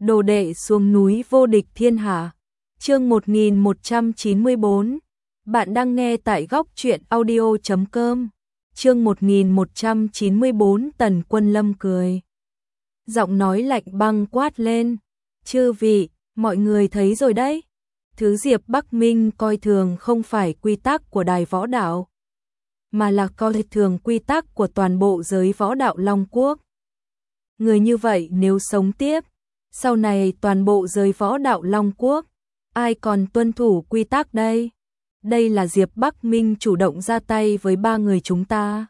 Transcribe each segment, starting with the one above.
đồ đệ xuống núi vô địch thiên hạ. Chương 1194. Bạn đang nghe tại góc truyện audio.com. Chương 1194. Tần Quân Lâm cười. Giọng nói lạnh băng quát lên. Chư vị, mọi người thấy rồi đấy. Thứ Diệp Bắc Minh coi thường không phải quy tắc của Đài Võ Đạo, mà là coi thường quy tắc của toàn bộ giới võ đạo Long Quốc. Người như vậy nếu sống tiếp, sau này toàn bộ giới võ đạo Long Quốc, ai còn tuân thủ quy tắc đây? Đây là Diệp Bắc Minh chủ động ra tay với ba người chúng ta.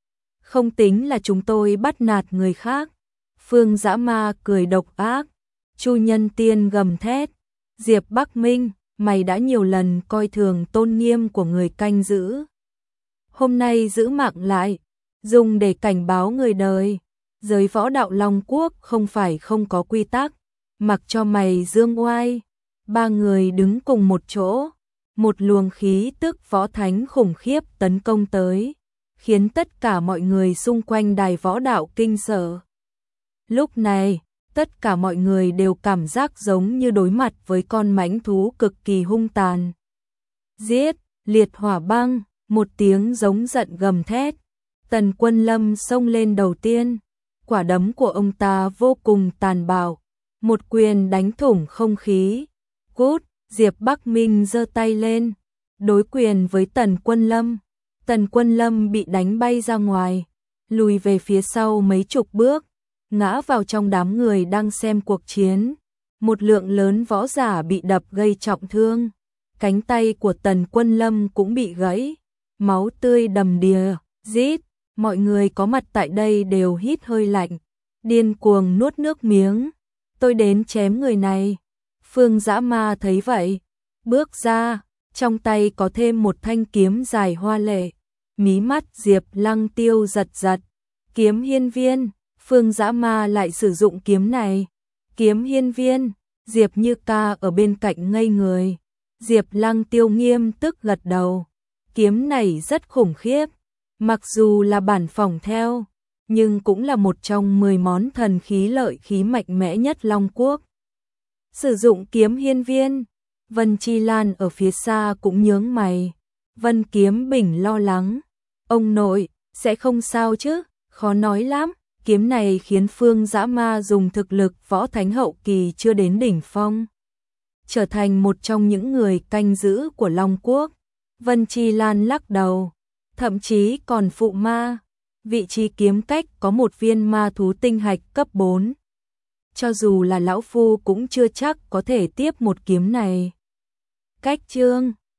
Không tính là chúng tôi bắt nạt người khác. Phương Dã Ma cười độc ác. Chu Nhân Tiên gầm thét. Diệp Bắc Minh, mày đã nhiều lần coi thường tôn nghiêm của người canh giữ. Hôm nay giữ mạng lại, dùng để cảnh báo người đời. Giới võ đạo Long Quốc không phải không có quy tắc, mặc cho mày dương oai. Ba người đứng cùng một chỗ, một luồng khí tức võ thánh khủng khiếp tấn công tới, khiến tất cả mọi người xung quanh đài võ đạo kinh sợ. Lúc này, tất cả mọi người đều cảm giác giống như đối mặt với con mãnh thú cực kỳ hung tàn. Giết, liệt hỏa băng, một tiếng giống giận gầm thét. Tần Quân Lâm xông lên đầu tiên, quả đấm của ông ta vô cùng tàn bạo, một quyền đánh thủng không khí. Cút, Diệp Bắc Minh giơ tay lên, đối quyền với Tần Quân Lâm. Tần Quân Lâm bị đánh bay ra ngoài, lùi về phía sau mấy chục bước, ngã vào trong đám người đang xem cuộc chiến. Một lượng lớn võ giả bị đập gây trọng thương, cánh tay của Tần Quân Lâm cũng bị gãy, máu tươi đầm đìa. Rít, mọi người có mặt tại đây đều hít hơi lạnh, điên cuồng nuốt nước miếng. Tôi đến chém người này. Phương Dã Ma thấy vậy, bước ra, trong tay có thêm một thanh kiếm dài hoa lệ. Mí mắt Diệp Lăng Tiêu giật giật. Kiếm hiên viên, Phương Dã Ma lại sử dụng kiếm này. Kiếm hiên viên, Diệp Như Ca ở bên cạnh ngây người. Diệp Lăng Tiêu nghiêm tức gật đầu. Kiếm này rất khủng khiếp, mặc dù là bản phỏng theo, nhưng cũng là một trong 10 món thần khí lợi khí mạnh mẽ nhất Long Quốc. Sử dụng kiếm hiên viên, Vân Chi Lan ở phía xa cũng nhướng mày. Vân Kiếm Bình lo lắng. Ông nội, sẽ không sao chứ, khó nói lắm. Kiếm này khiến Phương Dã Ma dùng thực lực võ thánh hậu kỳ chưa đến đỉnh phong, trở thành một trong những người canh giữ của Long Quốc. Vân Chi Lan lắc đầu, thậm chí còn phụ ma. Vị trí kiếm cách có một viên ma thú tinh hạch cấp 4. Cho dù là lão phu cũng chưa chắc có thể tiếp một kiếm này. Cách chương